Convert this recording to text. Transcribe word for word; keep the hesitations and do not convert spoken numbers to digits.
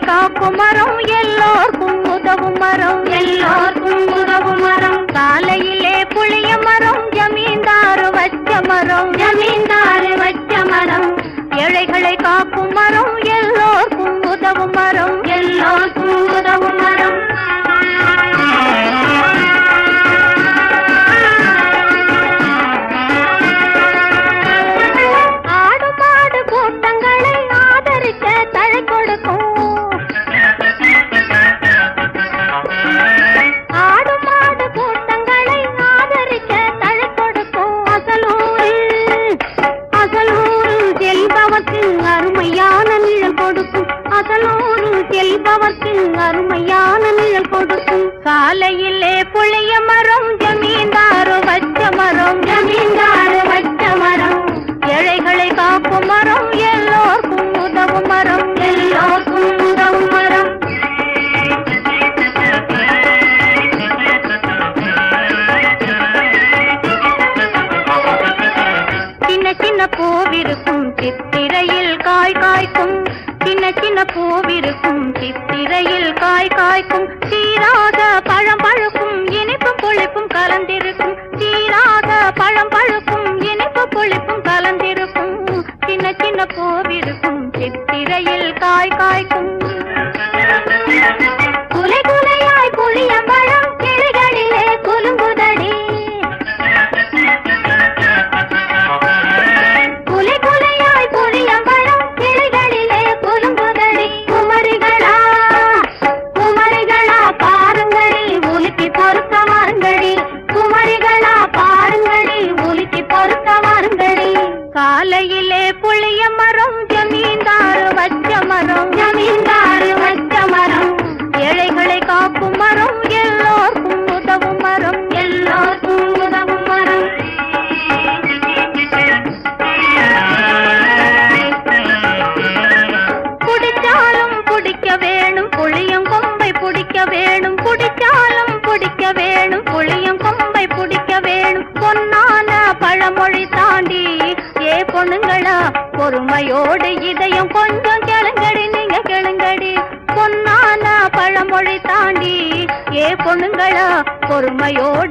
காக்கும் மரம் எல்லோர்க்கும் உதவும் மரம் எல்லோர்க்கும் உதவும் மரம் காலையிலே புளிய மரம் ஜமீன்தாரு வச்ச மரம் ஜமீன்தாரு வச்ச மரம் ஏழைகளை காக்கும் மரம் எல்லோர்க்கும் உதவும் மரம் எல்லோர்க்கும் உதவும் மரம் ஆடு மாடு கூட்டங்களை ஆதரிக்க தழை கொடுக்கும் ஆடு மாடு கூட்டங்களை ஆதரிக்க தழை கொடுக்கும் அசலூரில் அசலூரில் செல்பவர்க்கு அருமையான நிழல் கொடுக்கும் அசலூரில் செல்பவர்க்கு அருமையான நிழல் கொடுக்கும் காலையிலே புளிய மரம் ஜமீன்தாரு வச்ச மரம் ஜமீன்தாரு வச்ச மரம் ஏழைகளை காக்கும் மரம் எல்லோர்க்கும் உதவும் மரம் எல்லோர்க்கும் உதவும் மரம் சின்ன சின்ன பூவிருக்கும் சித்திரையில் காய் காய்க்கும் சின்ன சின்ன பூவிருக்கும் சித்திரையில் காய் காய்க்கும் சீராத பழம் பழுக்கும் இனிப்பு புளிப்பும் கலந்திருக்கும் சீராத பழம் பழுக்கும் இனிப்பு புளிப்பும் கலந்திருக்கும் சின்ன சின்ன பூவிருக்கும் சித்திரையில் காய் காய்க்கும் குலை குலையாய் புளிய பழம் கிளிகளிலே குலுங்குதடி குலை குலையாய் புளிய பழம் கிளிகளிலே குலுங்குதடி குமரிகளா குமரிகளா பாருங்கடி உலுக்கி பொறுக்க வாருங்கடி குமரிகளா பாருங்கடி உலுக்கி பொறுக்க வாருங்கடி காலையிலே புளிய மரம் ஜமீன்தாரு வச்ச மரம் ஜமீன்தாரு வச்ச மரம் ஏழைகளை காக்கும் மரம் எல்லோர்க்கும் உதவும் மரம் எல்லோர்க்கும் உதவும் மரம் குடிச்சாலும் குடிக்க வேணும் புளியம் கொம்பை பிடிக்க வேணும் குடிச்சாலும் குடிக்க வேணும் புளியம் கொம்பை பிடிக்க வேணும் பொன்னான பழமொழி தாண்டி ஏ பொண்ணுங்களா பொறுமையோடு இதயம் கொஞ்சம் கிளங்கடி நீங்க கிளங்கடி பொன்னான பழமொழி தாண்டி ஏ பொண்ணுங்களா பொறுமையோடு